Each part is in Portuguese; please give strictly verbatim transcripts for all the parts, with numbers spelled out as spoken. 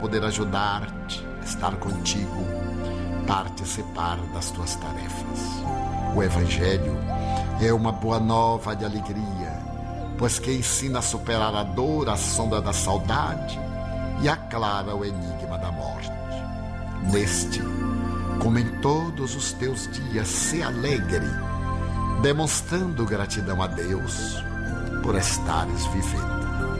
poder ajudar-te, estar contigo, participar das tuas tarefas. O Evangelho é uma boa nova de alegria, pois que ensina a superar a dor, a sombra da saudade e aclara o enigma da morte. Neste, como em todos os teus dias, se alegre, demonstrando gratidão a Deus por estares vivendo.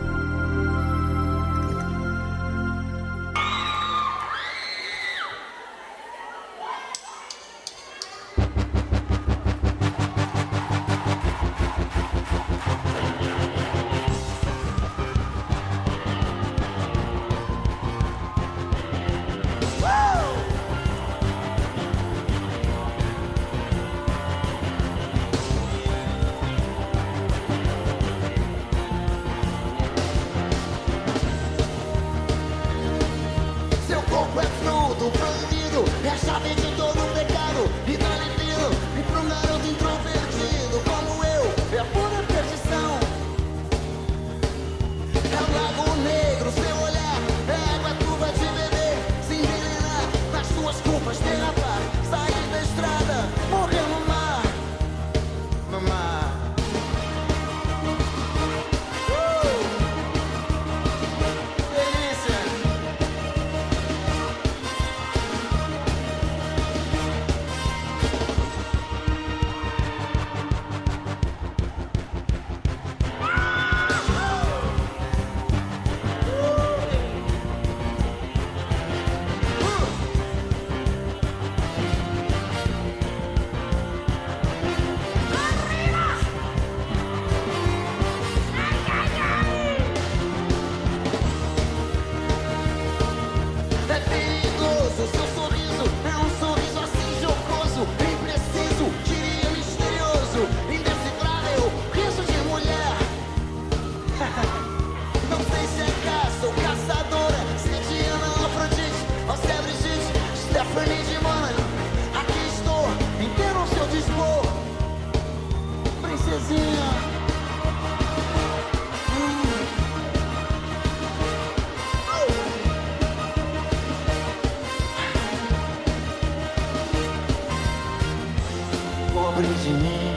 Pobre de mim,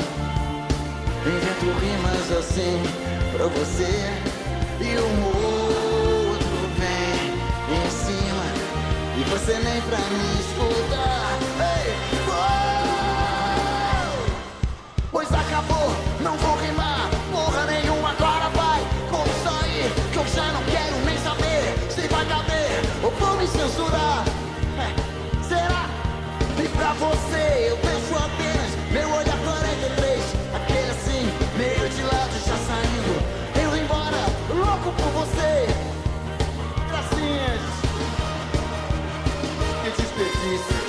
invento rimas assim pra você, e um outro vem em cima e você nem pra me escutar. Ei, oh! Pois acabou, não vou rimar porra nenhuma, agora vai. Como sair, que eu já não quero nem saber se vai caber ou vou me censurar. É, será? E pra você eu penso apenas meu olhar quarenta e três, aquele assim, meio de lado já saindo, eu embora, louco por você. Gracinhas, que desperdício.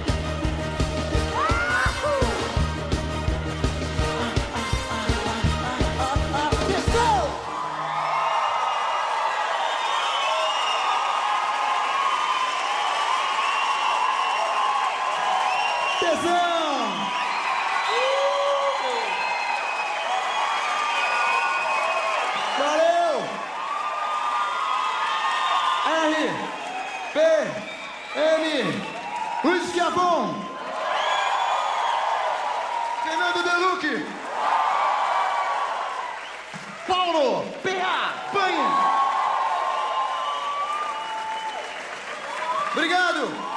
Luiz Schiavon, Fernando Deluque, Paulo P A Panha. Obrigado.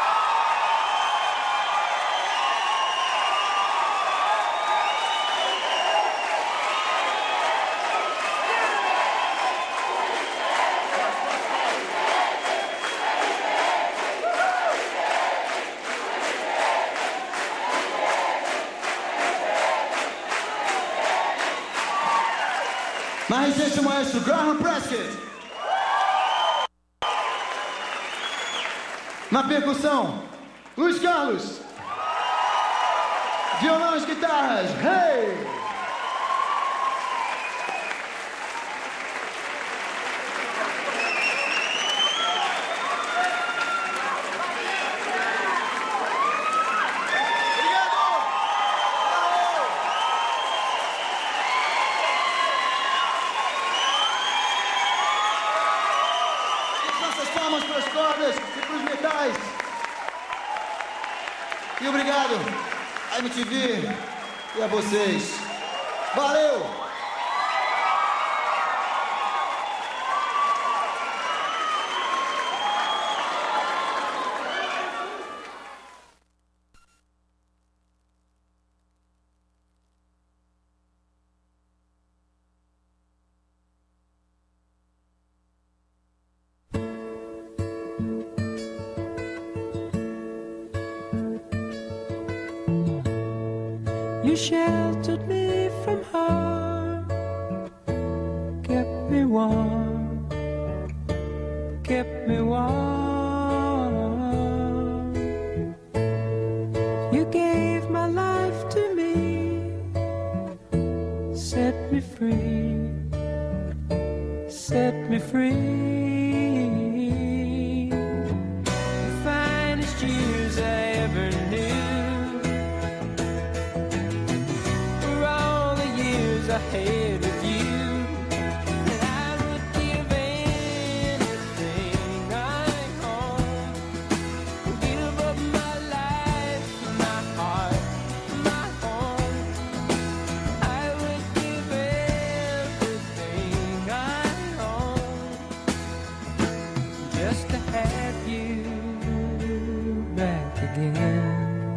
Mais gente, o maestro Graham Prescott. Na percussão, Luiz Carlos. Violão e guitarras, hey! Palmas suas cordas e pros metais. E obrigado a M T V e a vocês. Valeu! You sheltered me from harm, kept me warm, kept me warm. You gave my life to me, set me free, set me free. The finest years I ever knew, ahead of you, and I would give anything I own, give up my life, my heart, my home. I would give everything I own just to have you back again.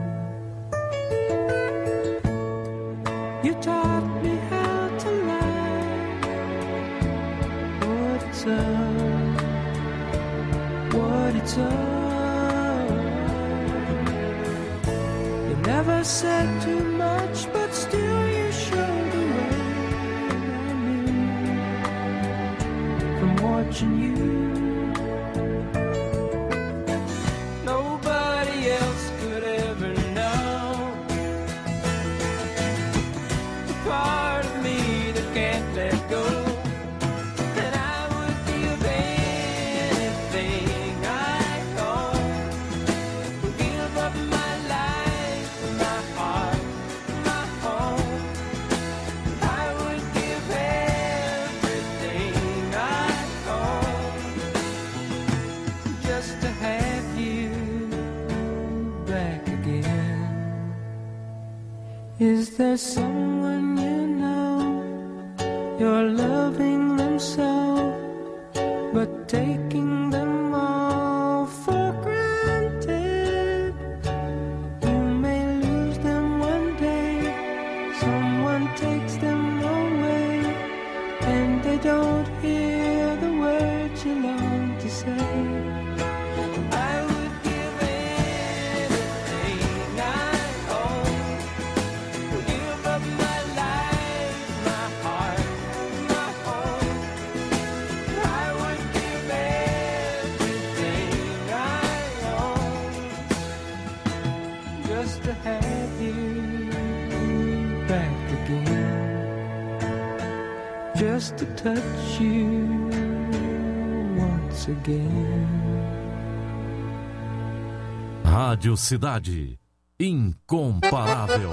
You taught me how to love, what it's all, what it's all. You never said too much, but still you showed the way. I knew from watching you. Nobody else could ever know the part of me that can't let go. And I would give anything I own, give up my life, my heart, my home. I would give everything I own just to have you back again. Is there someone you know, you're loving them so, but taking them all for granted? You may lose them one day, someone takes them away, and they don't hear the words you long to say. I would give anything I own, give up my life, my heart, my home. I would give everything I own just to have you back again, just to touch you once again. Rádio Cidade, incomparável.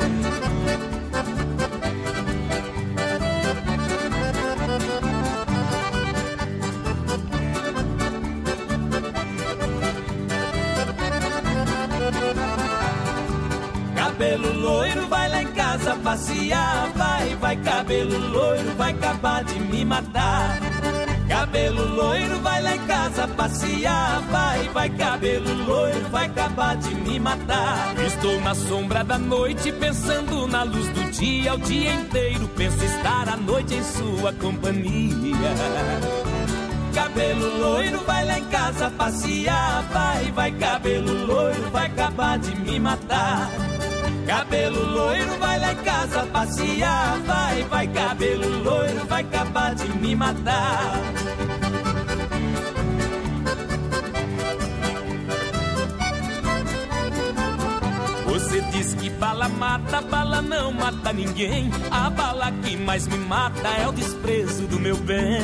Cabelo loiro, vai lá em casa passear. Vai, vai, cabelo loiro, vai acabar de me matar. Cabelo loiro, vai lá em casa passear. Vai, vai, cabelo loiro, vai acabar de me matar. Estou na sombra da noite, pensando na luz do dia. O dia inteiro penso estar à noite em sua companhia. Cabelo loiro, vai lá em casa passear. Vai, vai, cabelo loiro, vai acabar de me matar. Cabelo loiro, vai lá em casa passear. Vai, vai, cabelo loiro, vai acabar de me matar. Você diz que bala mata, bala não mata ninguém. A bala que mais me mata é o desprezo do meu bem.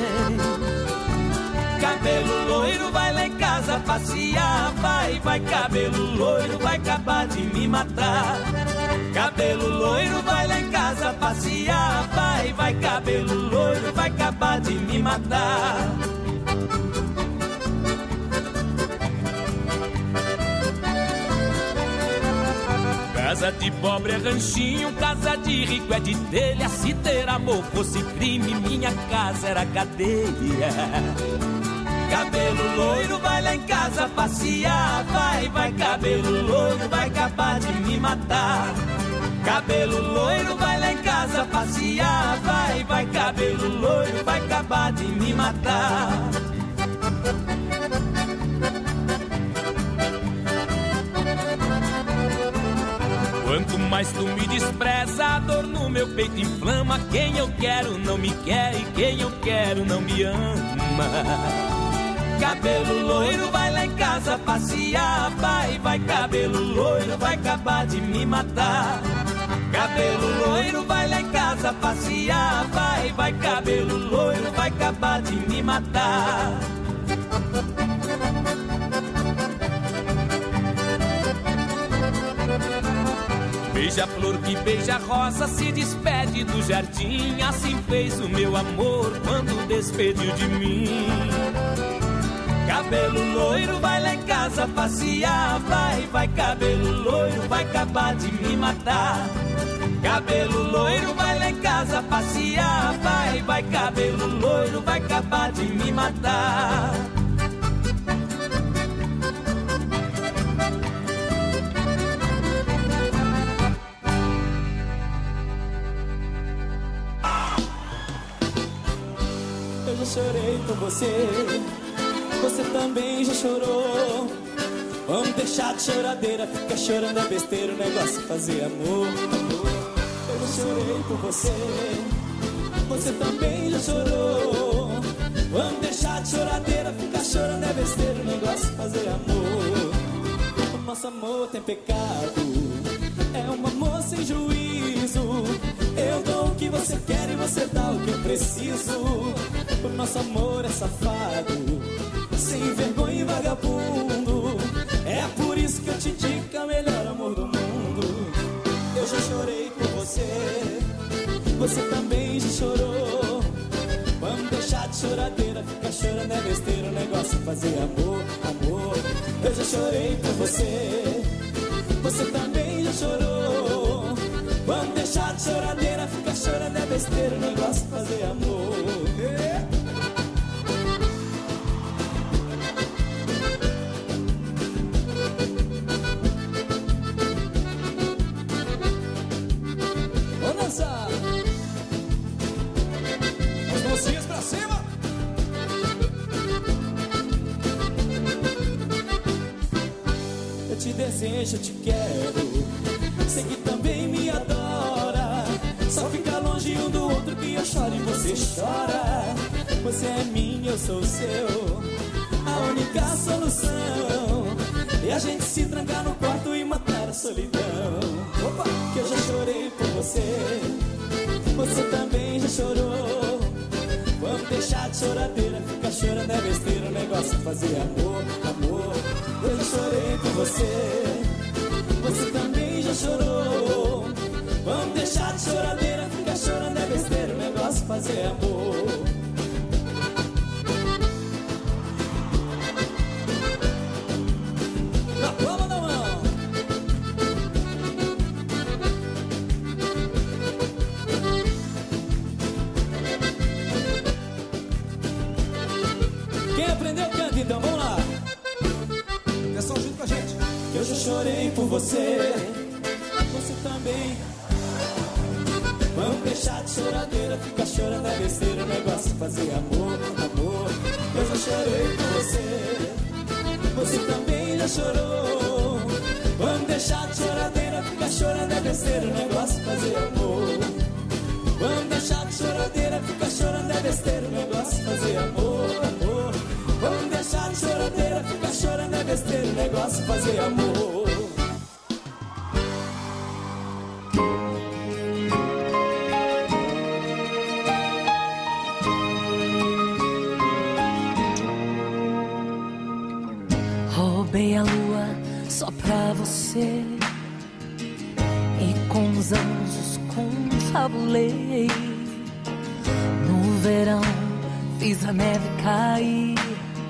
Cabelo loiro, vai lá em casa passear. Vai, vai, cabelo loiro, vai acabar de me matar. Cabelo loiro, vai lá em casa passear. Vai, vai, cabelo loiro, vai acabar de me matar. Casa de pobre é ranchinho, casa de rico é de telha. Se ter amor fosse crime, minha casa era cadeia. Cabelo loiro, vai lá em casa passear. Vai, vai, cabelo loiro, vai acabar de me matar. Cabelo loiro, vai lá em casa passear. Vai, vai, cabelo loiro, vai acabar de me matar. Quanto mais tu me despreza, a dor no meu peito inflama. Quem eu quero não me quer e quem eu quero não me ama. Cabelo loiro, vai lá em casa passear. Vai, vai, cabelo loiro, vai acabar de me matar. Cabelo loiro, vai lá em casa passear. Vai, vai, cabelo loiro, vai acabar de me matar. Beija-flor que beija rosa se despede do jardim. Assim fez o meu amor quando despediu de mim. Cabelo loiro, vai lá em casa passear. Vai, vai, cabelo loiro, vai acabar de me matar. Cabelo loiro, vai lá em casa passear. Vai, vai, cabelo loiro, vai acabar de me matar. Eu já chorei por você, você também já chorou. Vamos deixar de choradeira, fica chorando é besteira, o negócio é fazer amor, amor. Eu já chorei por você, você também já chorou. Vamos deixar de choradeira, fica chorando é besteira, o negócio é fazer amor. O nosso amor tem pecado, é um amor sem juízo. Eu dou o que você quer e você dá o que eu preciso. O nosso amor é safado, sem vergonha e vagabundo. É por isso que eu te digo que é o melhor amor do mundo. Eu já chorei por você, você também já chorou. Vamos deixar de choradeira, ficar chorando é besteira, o negócio é fazer amor, amor. Eu já chorei por você, você também já chorou. Vamos deixar de choradeira, ficar chorando é besteira, o negócio é fazer amor. Vamos dançar! As mãozinhas pra cima! Eu te desejo, eu te quero. Sei que também me adora. Só fica longe um do outro que eu choro e você chora. Você é minha, eu sou seu, a única solução. E a gente se trancar no quarto e matar a solidão. Opa! Que eu já chorei por você, você também já chorou. Vamos deixar de choradeira, ficar chorando é besteira, o negócio é fazer amor, amor. Eu já chorei por você, você também já chorou. Vamos deixar de choradeira, ficar chorando é besteira, o negócio é fazer amor. Na palma da mão. Quem aprendeu canta então, vamos lá. Pessoal junto com a gente. Eu já chorei por você, você também. Vamos deixar de choradeira, ficar chorando é besteira, o negócio é fazer amor, amor. Eu já chorei por você, você também já chorou. Vamos deixar de choradeira, ficar chorando é besteira, o negócio é fazer amor. Vamos deixar de choradeira, ficar chorando é besteira, o negócio é fazer amor, amor. Vamos deixar de choradeira, ficar chorando é besteira, o negócio é fazer amor. Roubei a lua só pra você e com os anjos confabulei. No verão fiz a neve cair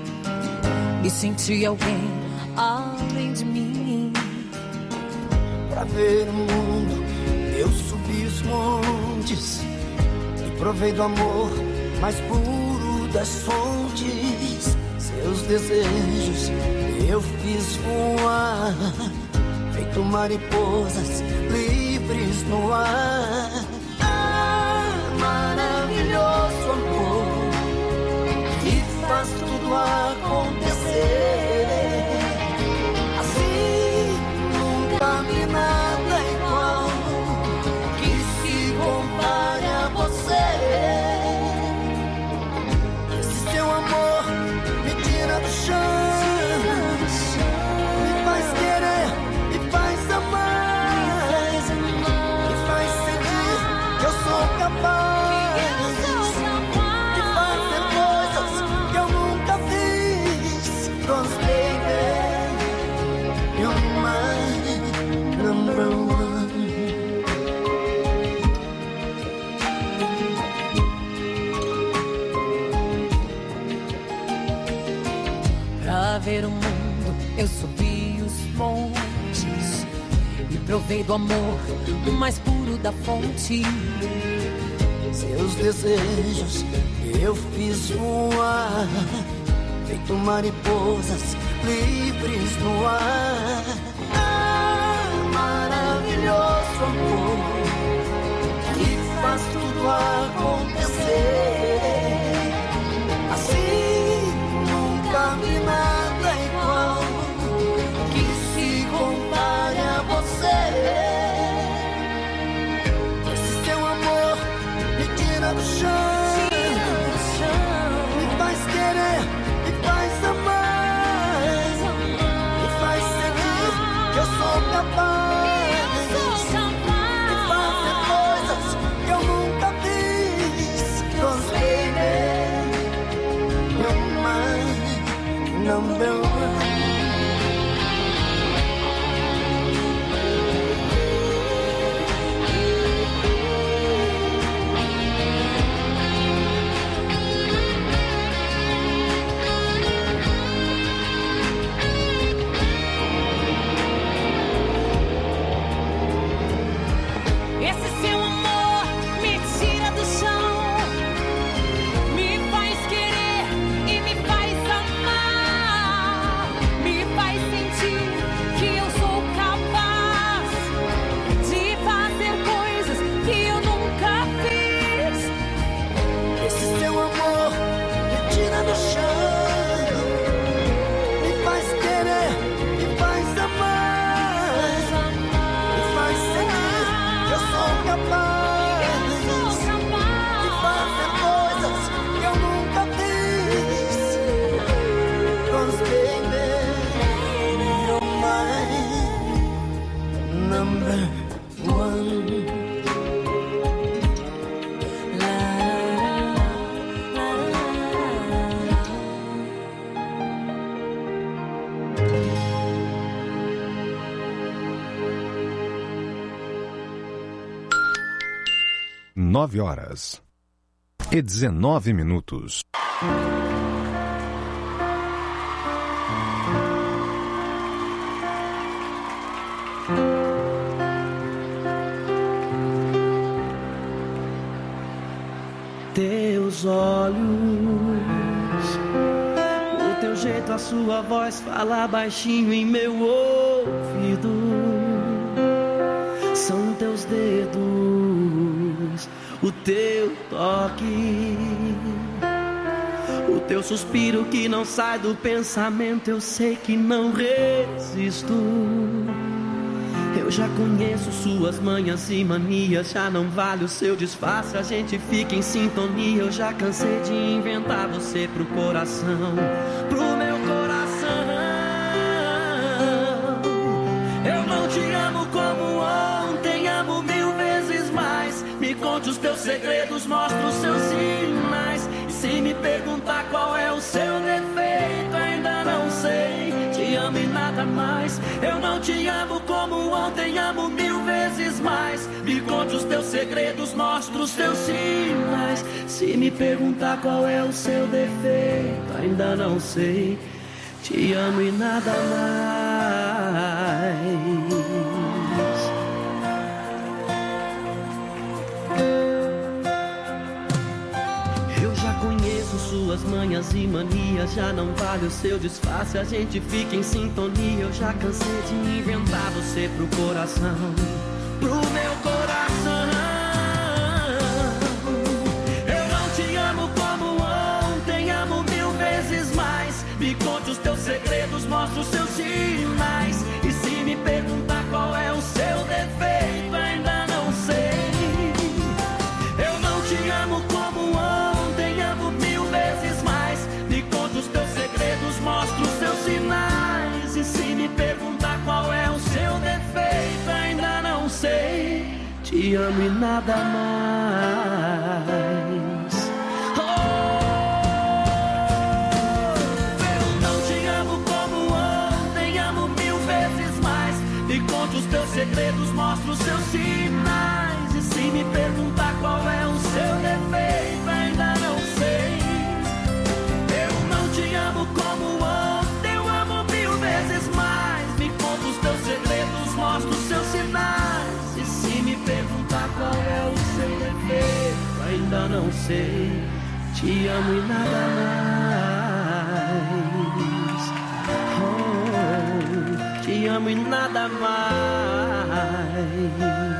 e senti alguém além de mim. Pra ver o mundo eu subi os montes e provei do amor mais puro das fontes. Seus desejos eu fiz voar, feito mariposas livres no ar. Ah, maravilhoso amor que faz tudo acontecer. Assim nunca vi nada igual que se compare a você. Esse seu amor me tira do chão, me faz querer, me faz amar, me faz sentir que eu sou capaz de fazer coisas que eu nunca fiz. 'Cause baby, you're my number one. Pra ver o mundo eu subi os montes e provei do amor o mais puro da fonte. Seus desejos eu fiz voar, feito mariposas livres no ar. Ah, maravilhoso amor que faz tudo acontecer. Assim nunca vi nada igual que se compare a você. Esse seu amor me tira do chão, me faz querer, me faz amar, me faz sentir que eu sou capaz de fazer coisas que eu nunca fiz. 'Cause baby, you're my number one. Esse seu amor me tira do chão, me faz querer e me faz amar, me faz sentir que eu sou capaz de fazer coisas que eu nunca fiz. Esse seu amor me tira do chão, me faz querer, me faz amar, me faz sentir que eu sou capaz de fazer coisas que eu nunca fiz. 'Cause baby, you're my number one. Nove horas e dezenove minutos. Teus olhos, o teu jeito, a sua voz fala baixinho em meu ouvido. São teus dedos, o teu toque, o teu suspiro que não sai do pensamento. Eu sei que não resisto. Eu já conheço suas manhas e manias, já não vale o seu disfarce, a gente fica em sintonia. Eu já cansei de inventar você pro coração, pro meu coração. Eu não te amo como ontem, amo mil vezes mais. Me conte os teus segredos, mostra os seus sinais. E se me perguntar qual é o seu defeito, ainda não sei. Te amo e nada mais. Eu não te amo como ontem, amo mil vezes mais. Me conte os teus segredos, mostra os teus sinais. Se me perguntar qual é o seu defeito, ainda não sei. Te amo e nada mais. suas manhas e manias, já não vale o seu disfarce, a gente fica em sintonia. Eu já cansei de inventar você pro coração, pro meu coração. Eu não te amo como ontem, amo mil vezes mais. Me conte os teus segredos, mostra os seus sinais. E se me perguntar qual é o seu defeito, ainda não sei. Eu não te amo como ontem, amo mil vezes mais. Me conta os teus segredos, mostra os seus sinais. E se me perguntar qual é o seu defeito, ainda não sei. Te amo e nada mais. Oh, eu não te amo como ontem, amo mil vezes mais. Me conta os teus segredos, mostra os seus sinais. E se me perguntar qual é o seu defeito, ainda não sei. Eu não te amo como ontem, eu amo mil vezes mais. Me conta os teus segredos, mostra os seus sinais. E se me perguntar qual é o seu defeito, ainda não sei. Te amo e nada mais. Oh, te amo e nada mais.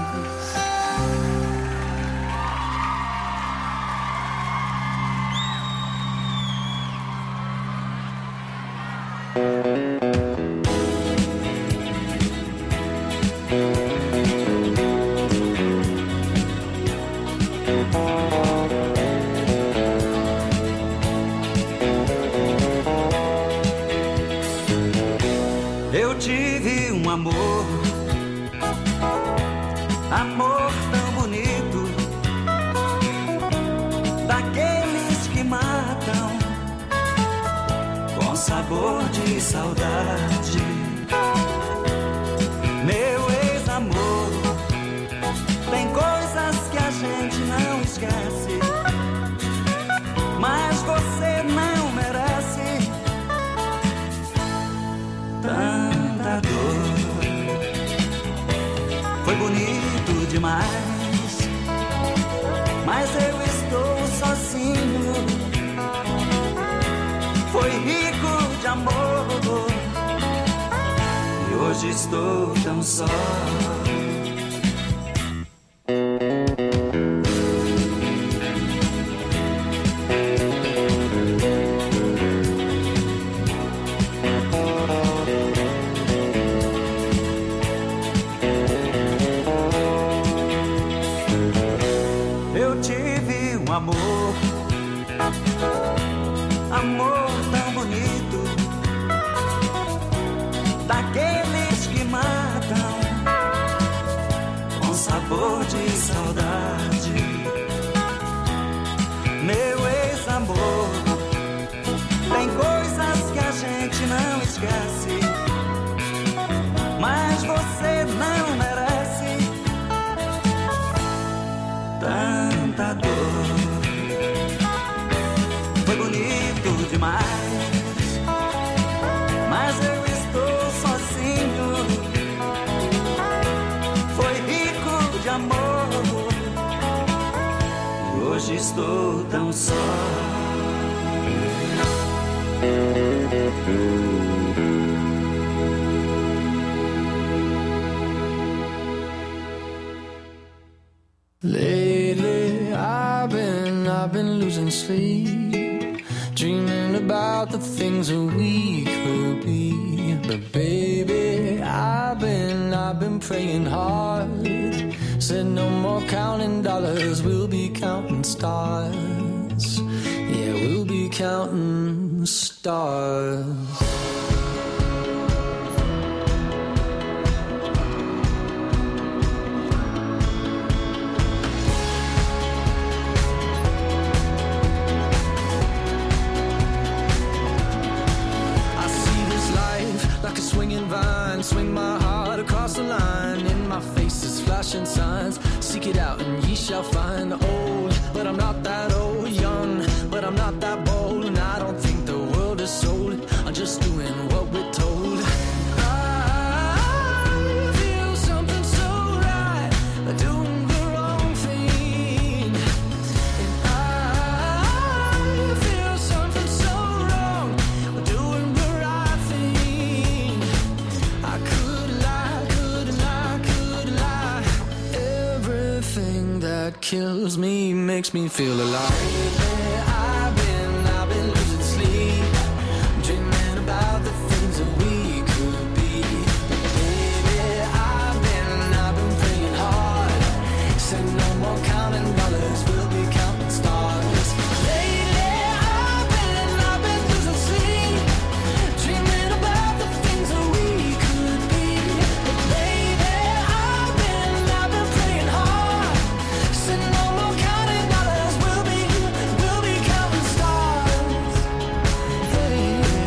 Eu tive um amor, amor tão bonito, daqueles que matam com sabor de saudade. Meu ex-amor, tem coisas que a gente não esquece, mas você não merece tanta dor. Foi bonito demais, mas eu estou sozinho. Foi rico de amor e hoje estou tão só. Eu tive um amor, amor tão bonito, daqueles que matam com sabor de saudade. Meu ex-amor, tem coisas que a gente não esquece, mas você não merece tanta dor. Foi bonito demais, mas eu estou sozinho. Foi rico de amor e hoje estou tão só. Lately I've been, I've been losing sleep, dreaming about the things that we could be. But baby, I've been, I've been praying hard. Said no more counting dollars, we'll be counting stars. Yeah, we'll be counting stars. Swing my heart across the line. In my face is flashing signs. Seek it out and ye shall find. Old, but I'm not that old. Young, but I'm not that bold. And I don't think the world is sold. I'm just doing what we're told. I feel something so right, doing the wrong thing. And I feel kills me, makes me feel alive. I've been, I've been losing sleep, dreaming about the things that we could be. Baby, I've been, I've been praying hard, said no more counting dollars, we'll be counting stars. Lately, I've been, I've been losing sleep, dreaming about the things that we could be. Baby, I've been, I've been praying hard, said no more counting dollars, we'll be, we'll be counting stars. Hey.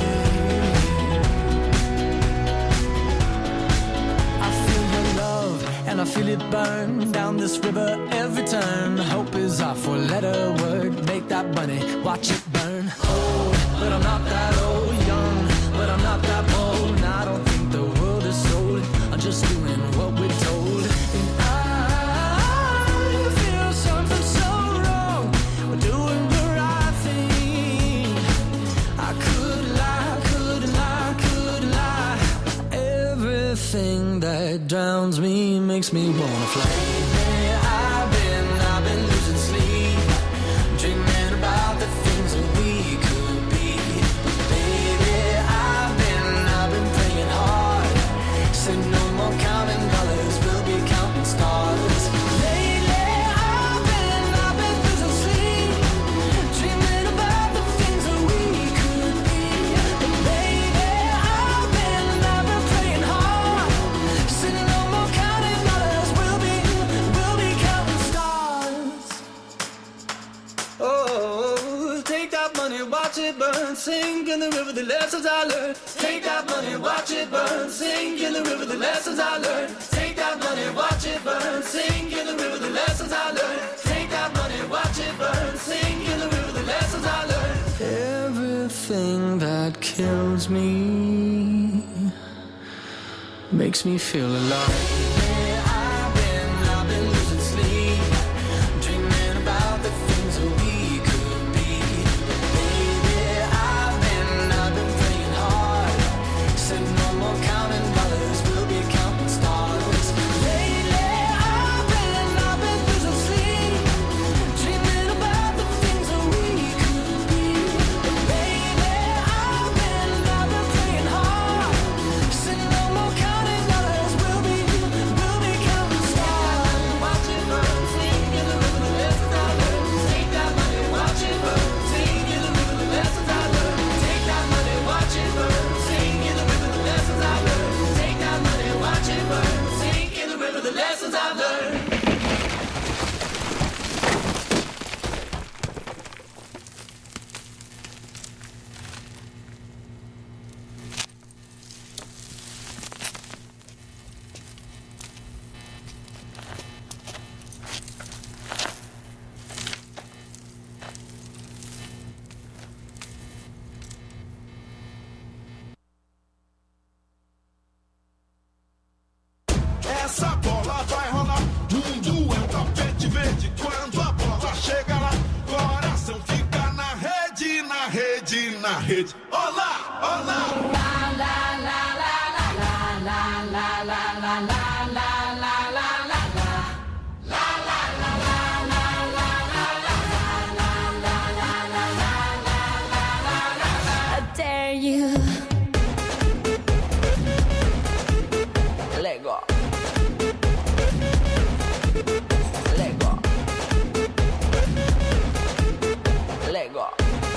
I feel your love and I feel it burn down this river every turn. Hope is our four-letter word. Make that money, watch it burn. Old, but I'm not that old. Young, but I'm not that bold. And I don't think the world is sold. I'm just doing what we're told. And I feel something so wrong. We're doing the right thing. I could lie, could lie, could lie. Everything that drowns me makes me wanna fly. I've been, I've been losing sleep, dreaming about the things that we could be. Baby, I've been, I've been praying hard, said no more counting dollars, we'll be counting stars. Lately, I've been, I've been losing sleep, dreaming about the things that we could be. Baby, I've been, I've been praying hard, said no more counting dollars, we'll be, we'll be counting stars. Oh, take that money, watch it burn, sink in the river, the lessons I learned. Take that money, watch it burn, sink in the river, the lessons I learned. Take that money, watch it burn, sink in the river, the lessons I learned. Take that money, watch it burn, sink in the river, the lessons I learned. Everything that kills me makes me feel alive. I've been, I've been losing sleep, dreaming about the things that we could be. Baby, I've been, I've been praying hard, said no more counting dollars, we'll be counting stars. Lately, I've been, I've been losing sleep, dreaming about the things that we could be. Baby, I've been, I've been praying hard, said no more counting dollars, we'll be, we'll be counting stars. Watch it burn, sing in the river, the lessons I learned. Take that money, watch it burn, sing in the river, the lessons I learned. Take that money, watch it burn, sing in the river, the lessons I learned. Take that money, watch it burn, sing in the river, the lessons I learned. Essa bola vai rolar, mundo é um tapete verde. Quando a bola chega lá, coração fica na rede, na rede, na rede. Olá, olá. I dare you. Lego. Lego. Lego.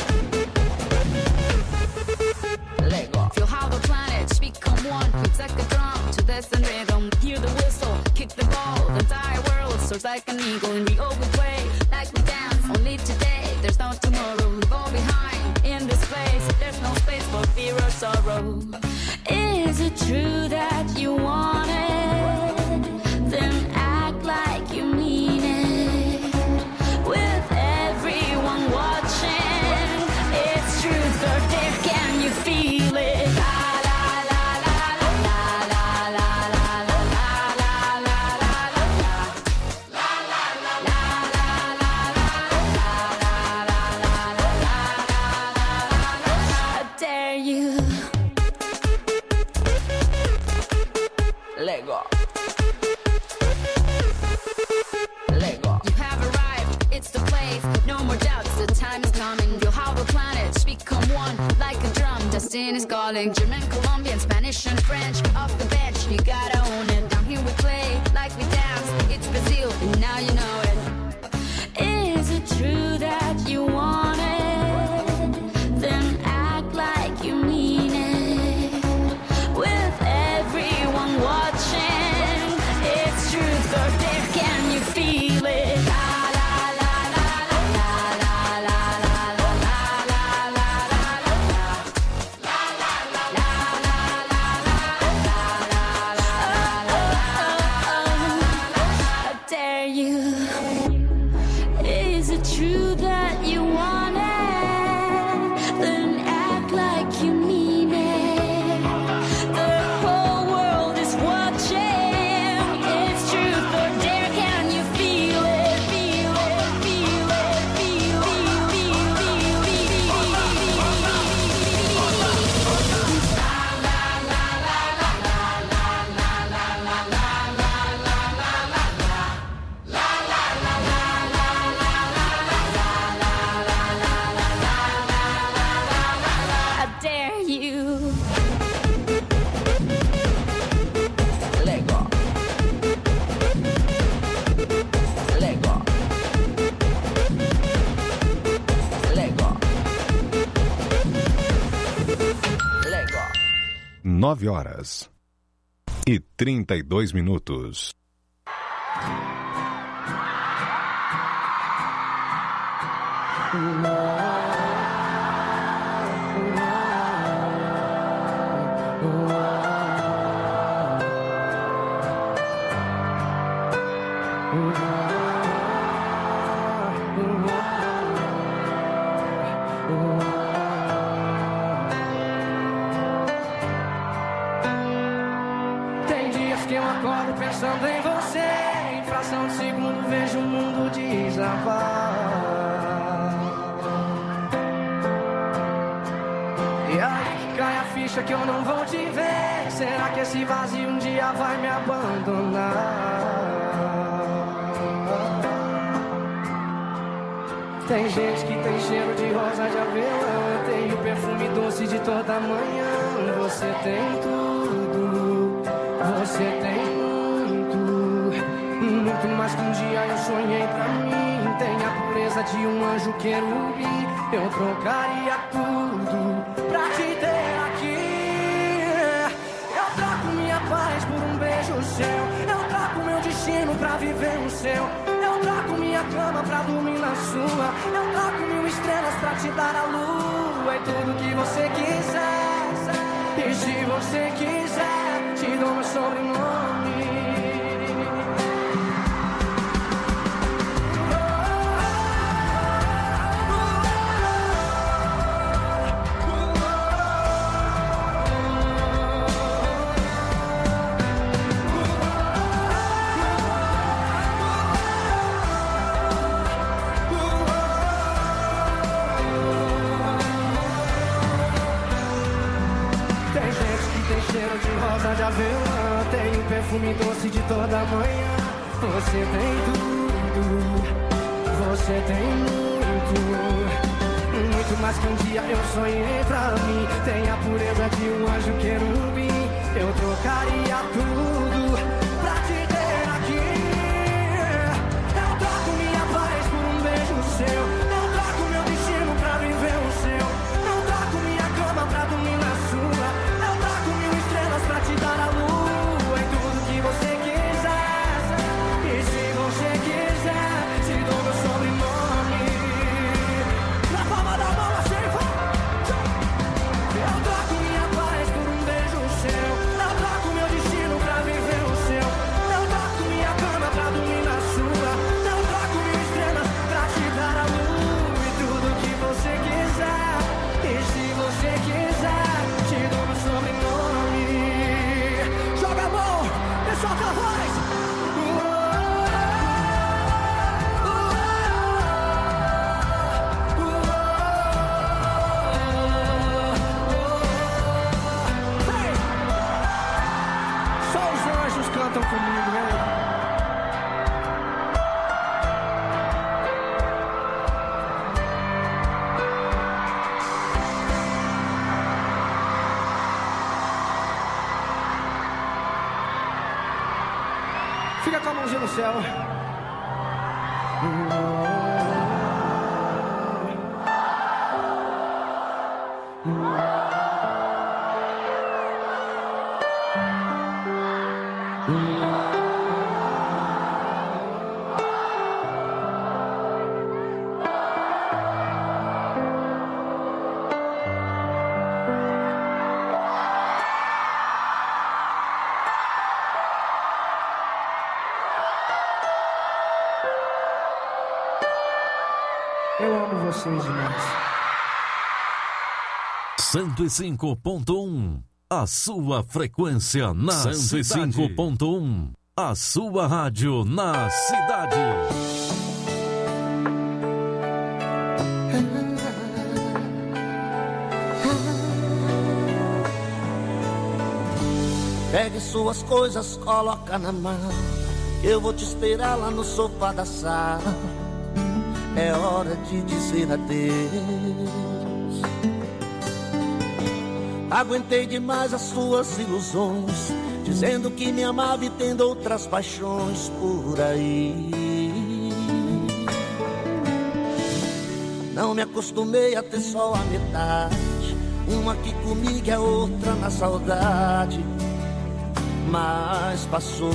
Lego. Feel how the planets become one. It's like a drum to dance and rhythm. Hear the whistle, kick the ball. The entire world soars like an eagle. And we always play like we dance. Only today, there's no tomorrow. We fall behind in this place. There's no space for fear or sorrow. Is it true that you want it? Then act like you mean it. With everyone watching, it's truth or dare. Can you feel it? La la la la la la la la la la la la I dare you. Lego. Lego. You have arrived darling. German, Colombian, Spanish and French. Off the bench, you gotta own it. Down here we play like we dance. It's Brazil, and now you know it. Is it true that you want it? Then act like you mean it. With everyone watching, it's truth or dare. Can you feel it? Nove horas e trinta e dois minutos. Pensando em você, em fração de segundo vejo o mundo desabar. E aí que cai a ficha que eu não vou te ver. Será que esse vazio um dia vai me abandonar? Tem gente que tem cheiro de rosa de avelã, tem o perfume doce de toda manhã. Você tem tudo, você tem muito mais que um dia eu sonhei pra mim. Tem a pureza de um anjo querubim. Eu trocaria tudo pra te ter aqui. Eu troco minha paz por um beijo seu. Eu troco meu destino pra viver no seu. Eu troco minha cama pra dormir na sua. Eu troco mil estrelas pra te dar a lua. E tudo que você quiser. E se você quiser, te dou meu sobrenome. Cheiro de rosa de avelã, tem o perfume doce de toda manhã. Você tem tudo, você tem muito, muito mais que um dia eu sonhei pra mim. Tem a pureza de um anjo querubim. Eu trocaria tudo pra te ter aqui. Eu troco minha paz por um beijo seu. Eu troco meu destino pra viver o seu. Eu troco minha cama pra dormir na sua. Pra te dar a lua e tudo que você quiser. E se você quiser, te dou meu sobrenome. Na palma da mão assim vai. Eu troco minha paz por um beijo seu. Eu troco meu destino pra viver o seu. Eu troco minha cama pra dormir na sua. Eu troco mil estrelas pra te dar a lua e tudo que você quiser. E se você quiser, te dou meu sobrenome. Joga a mão e solta a voz. Hey! Só os anjos cantam comigo, hein? Fica com a mãozinha no céu. Eu amo vocês demais. cento e cinco ponto um, a sua frequência na cento e cinco ponto um, a sua rádio na cidade. Pegue suas coisas, coloca na mão. Eu vou te esperar lá no sofá da sala. É hora de dizer adeus. Aguentei demais as suas ilusões, dizendo que me amava e tendo outras paixões por aí. Não me acostumei a ter só a metade, uma aqui comigo e a outra na saudade. Mas passou.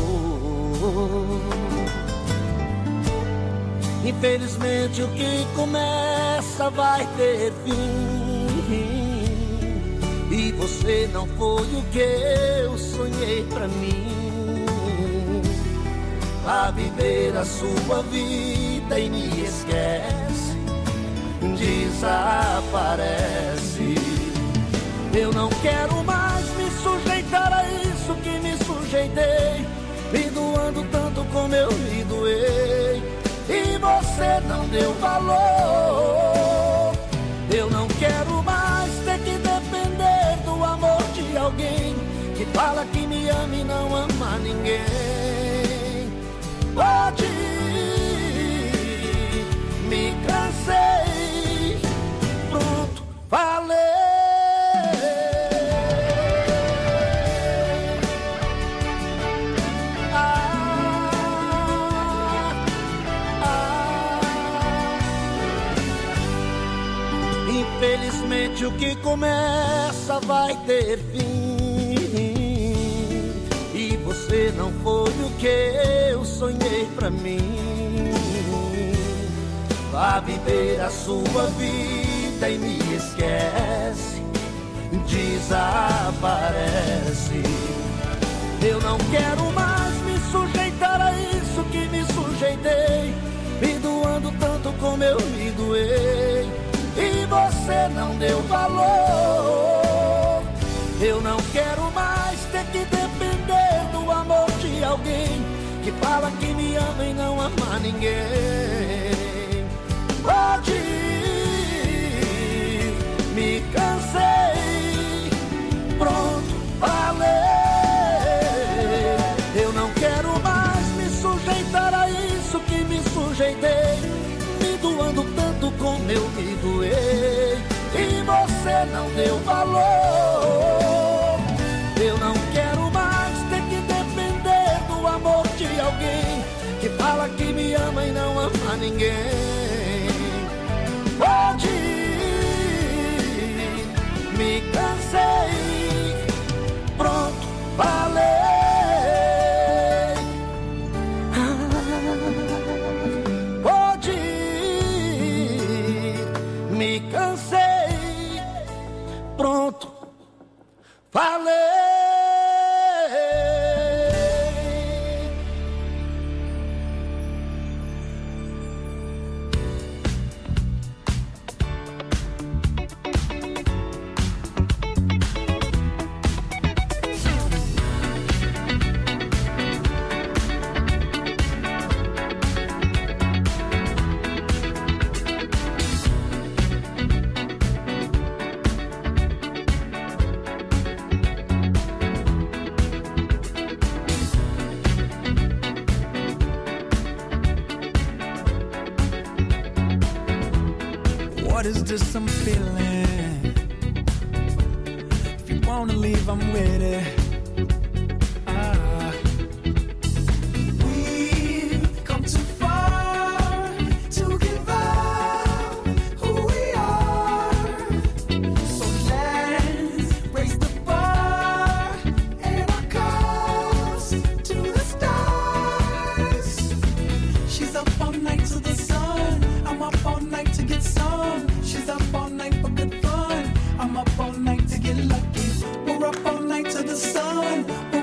Infelizmente o que começa vai ter fim, e você não foi o que eu sonhei pra mim. Vá viver a sua vida e me esquece, desaparece. Eu não quero mais me sujeitar a isso que me sujeitei, me doando tanto como eu me doei, e você não deu valor. Eu não quero mais ter que depender do amor de alguém que fala que me ama e não ama ninguém. Pode ir, me cansei, pronto, falei. Infelizmente o que começa vai ter fim, e você não foi o que eu sonhei pra mim. Vá viver a sua vida e me esquece, desaparece. Eu não quero mais me sujeitar a isso que me sujeitei, me doando tanto como eu me doei, e você não deu valor. Eu não quero mais ter que depender do amor de alguém que fala que me ama e não ama ninguém. Pode ir, me cansei, pronto, falei. Eu não quero mais me sujeitar a isso que me sujeitei, me doando tanto como eu me doei, e você não deu valor. Eu não quero mais ter que depender do amor de alguém que fala que me ama e não ama ninguém. Pode ir, me cansei, pronto, falei. Pode ir, me cansei, pronto, falei. What is this I'm feeling? If you wanna leave, I'm with it. Ah. We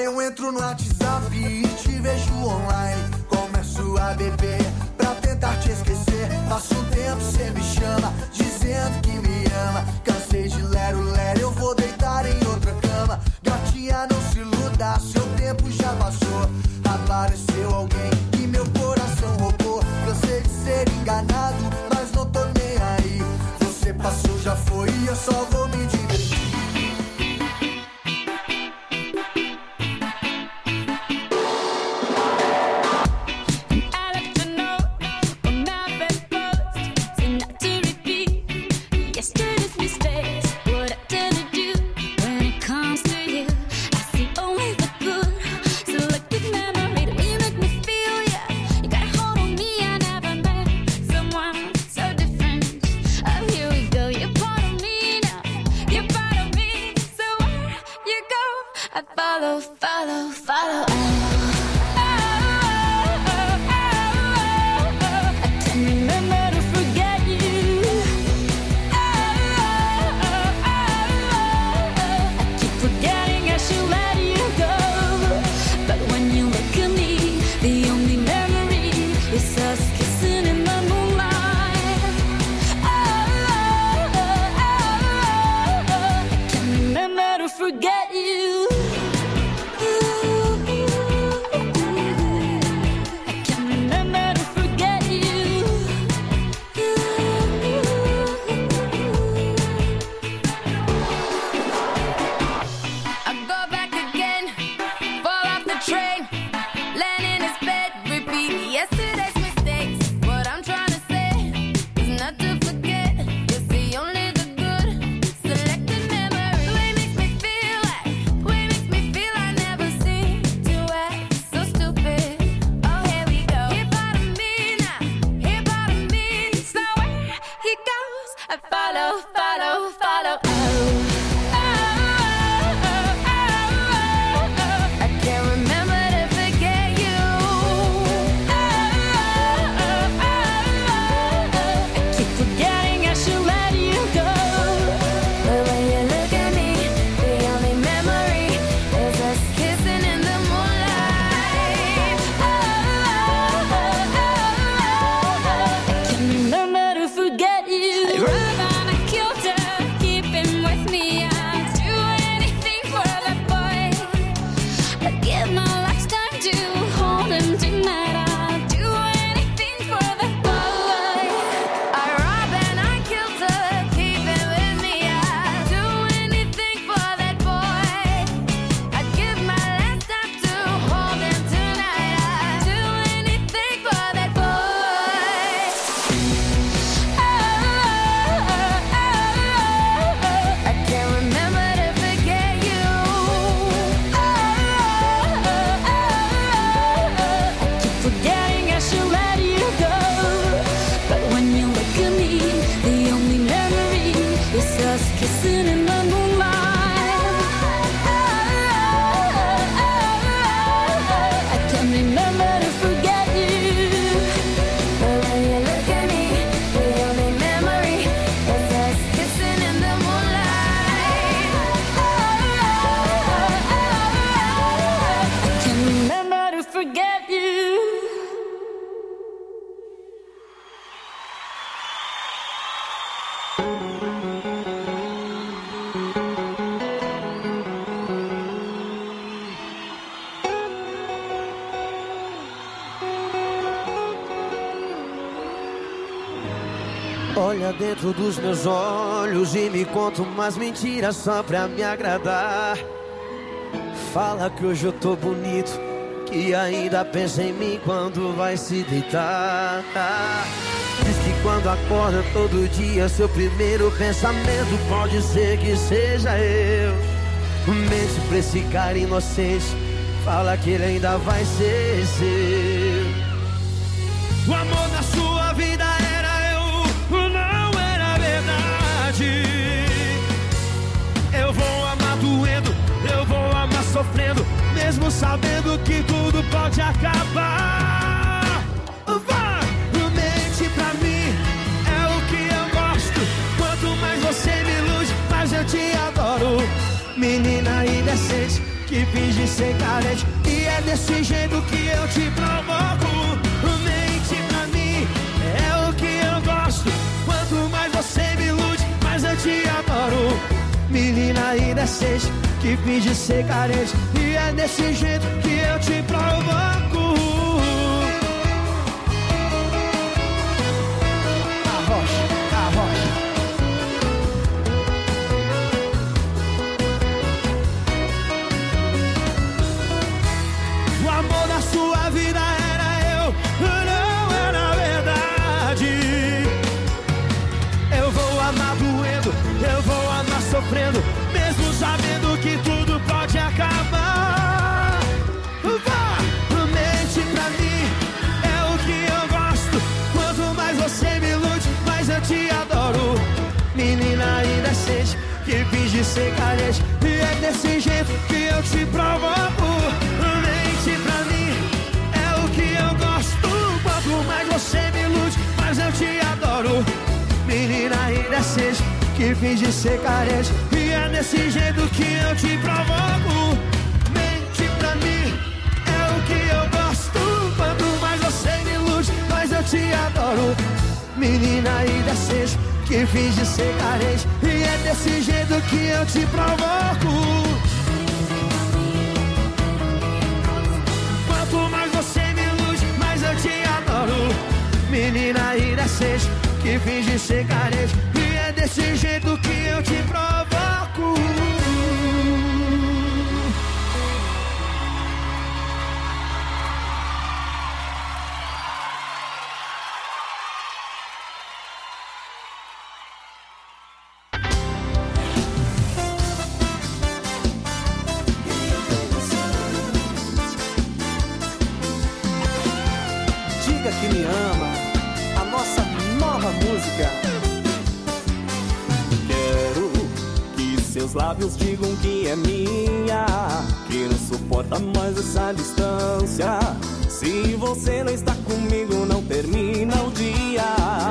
Eu entro no WhatsApp e te vejo online. Começo a beber pra tentar te esquecer. Passa um tempo, cê me chama, dizendo que me ama. Cansei de lero-lero, eu vou deitar em outra cama. Gatinha, não se iluda, seu tempo já passou. Apareceu alguém que meu coração roubou. Cansei de ser enganado, mas não tô nem aí. Você passou, já foi e eu só vou me divertir. Follow, follow, follow. Olha dentro dos meus olhos e me conta umas mentiras só pra me agradar. Fala que hoje eu tô bonito, que ainda pensa em mim quando vai se deitar. Diz que quando acorda todo dia, seu primeiro pensamento pode ser que seja eu. Mente pra esse cara inocente, fala que ele ainda vai ser seu. O amor na sua vida era eu, não era verdade. Eu vou amar doendo, eu vou amar sofrendo, mesmo sabendo que tudo pode acabar. Vai, mente pra mim, é o que eu gosto. Quanto mais você me ilude, mais eu te adoro. Menina indecente, que finge ser carente. E é desse jeito que eu te provoco. Mente pra mim, é o que eu gosto. Quanto mais você me ilude, mais eu te adoro. Menina indecente, que finge ser carente. E é desse jeito que eu te provoco. Arrocha, arrocha. O amor da sua vida era eu, não era verdade. Eu vou amar doendo, eu vou amar sofrendo, mesmo sabendo que tudo pode acabar. Vá, mente pra mim, é o que eu gosto. Quanto mais você me ilude, mais eu te adoro. Menina indecente, que finge ser carente. E é desse jeito que eu te provoco. Mente pra mim, é o que eu gosto. Quanto mais você me ilude, mais eu te adoro. Menina indecente, que finge ser carente. E é desse jeito que eu te provoco. Mente pra mim, é o que eu gosto. Quanto mais você me ilude, mais eu te adoro. Menina indecente, que finge ser carente. E é desse jeito que eu te provoco. Quanto mais você me ilude, mais eu te adoro. Menina indecente, que finge ser carente. E é desse jeito que eu te provoco. Diga que me ama, a nossa nova música. Quero que seus lábios digam que é minha, que não suporta mais essa distância. Se você não está comigo, não termina o dia.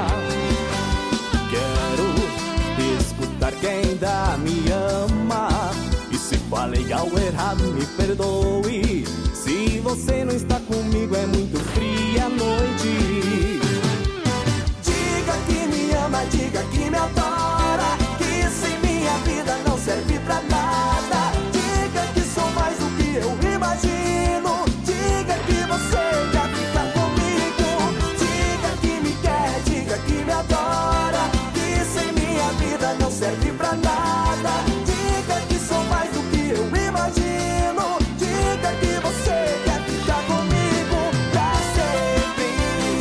Quero escutar que ainda me ama, e se falei algo errado, me perdoe. Se você não está comigo, é muito fria a noite. Diga que me ama, diga que me adora, que sem minha vida não serve pra nada. Diga que sou mais do que eu imagino. Diga que você quer ficar comigo. Diga que me quer, diga que me adora, que sem minha vida não serve pra nada. Diga que sou mais do que eu imagino. Diga que você quer ficar comigo pra sempre.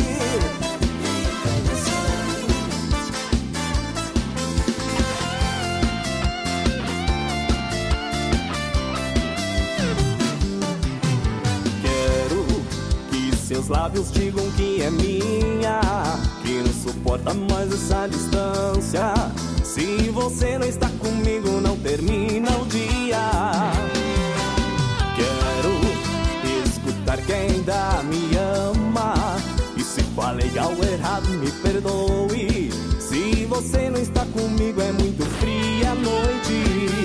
Quero que seus lábios digam que é minha, que não suporta mais essa distância. Se você não está comigo, não termina o dia. Quero escutar que ainda me ama, e se falei algo errado, me perdoe. Se você não está comigo, é muito fria a noite.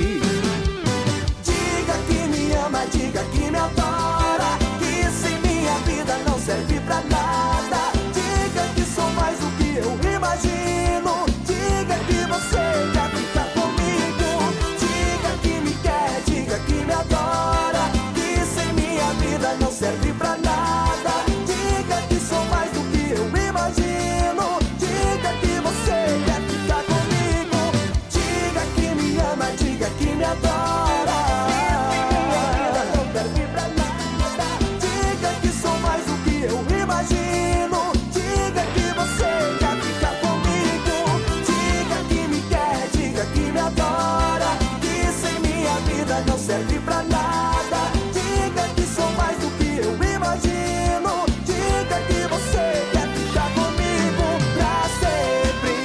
Diga que me ama, diga que me adora, que sem minha vida não serve pra nada. Diga que sou mais do que eu imagino. Diga que você quer ficar comigo. Diga que me quer, diga que me adora, que sem minha vida não serve pra nada. Diga que sou mais do que eu imagino. Diga que você quer ficar comigo. Diga que me ama, diga que me adora. Não serve pra nada. Diga que sou mais do que eu imagino. Diga que você quer ficar comigo. Diga que me quer, diga que me adora, que sem minha vida não serve pra nada. Diga que sou mais do que eu imagino. Diga que você quer ficar comigo pra sempre.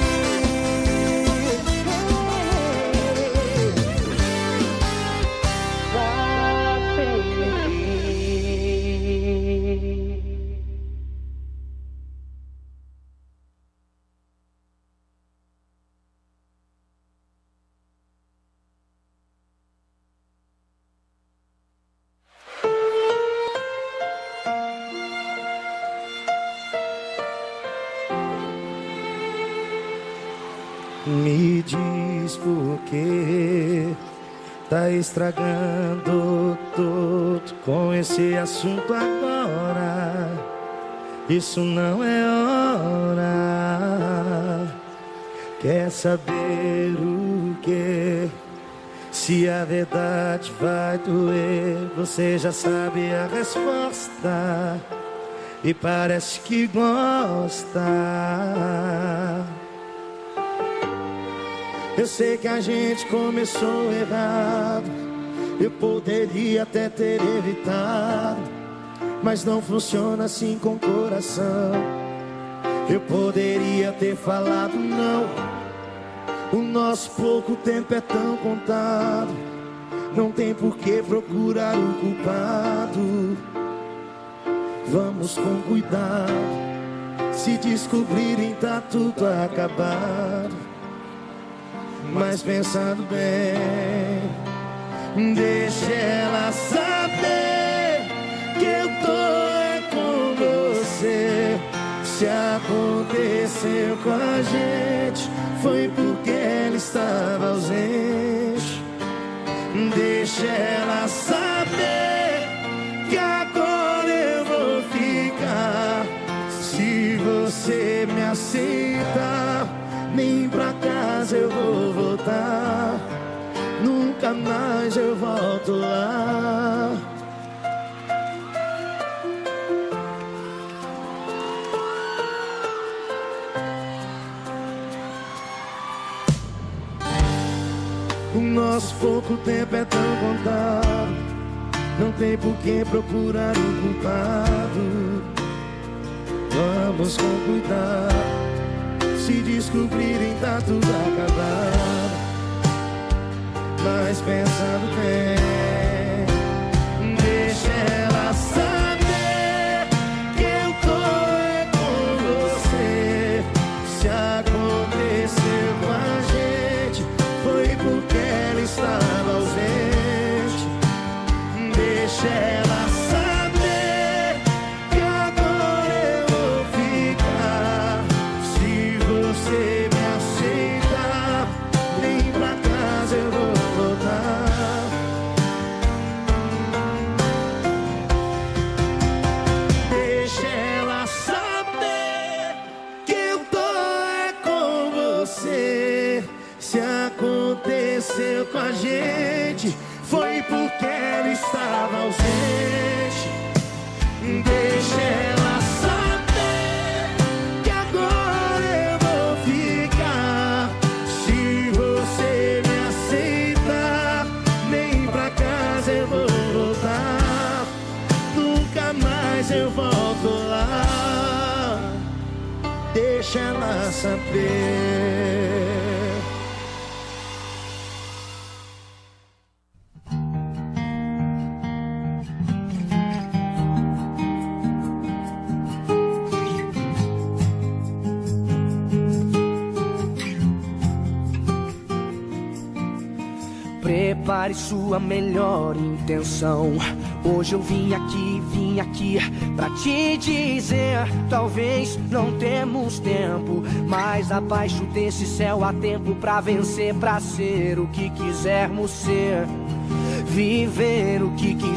Pra sempre. me diz por quê tá estragando tudo com esse assunto agora. Isso não é hora. Quer saber o que? Se a verdade vai doer, você já sabe a resposta e parece que gosta. Eu sei que a gente começou errado, eu poderia até ter evitado, mas não funciona assim com o coração. Eu poderia ter falado não, o nosso pouco tempo é tão contado, não tem por que procurar o culpado. Vamos com cuidado, se descobrirem tá tudo acabado. Mas pensando bem, deixa ela saber que eu tô é com você. Se aconteceu com a gente, foi porque ela estava ausente. Deixa ela saber que agora eu vou ficar. Se você me aceita, nem pra casa eu vou voltar. Nunca mais eu volto lá. O nosso pouco tempo é tão contado, não tem por que procurar o culpado. Vamos com cuidado, se descobrirem tá tudo acabado. Mas pensando bem, deixa ela saber que eu tô é com você. Se aconteceu com a gente, foi porque ela estava ausente. Deixa ela saber que agora eu vou ficar. Se você me aceita, vem pra casa, eu vou voltar. Deixa ela saber que eu tô é com você. Se aconteceu com a gente, foi porque ela estava ausente. Deixa ela saber que agora eu vou ficar. Se você me aceita, nem pra casa eu vou voltar. Nunca mais eu volto lá. Deixa ela saber. Prepare sua melhor intenção. Hoje eu vim aqui, vim aqui pra te dizer: talvez não temos tempo, mas abaixo desse céu há tempo pra vencer, pra ser o que quisermos ser. Viver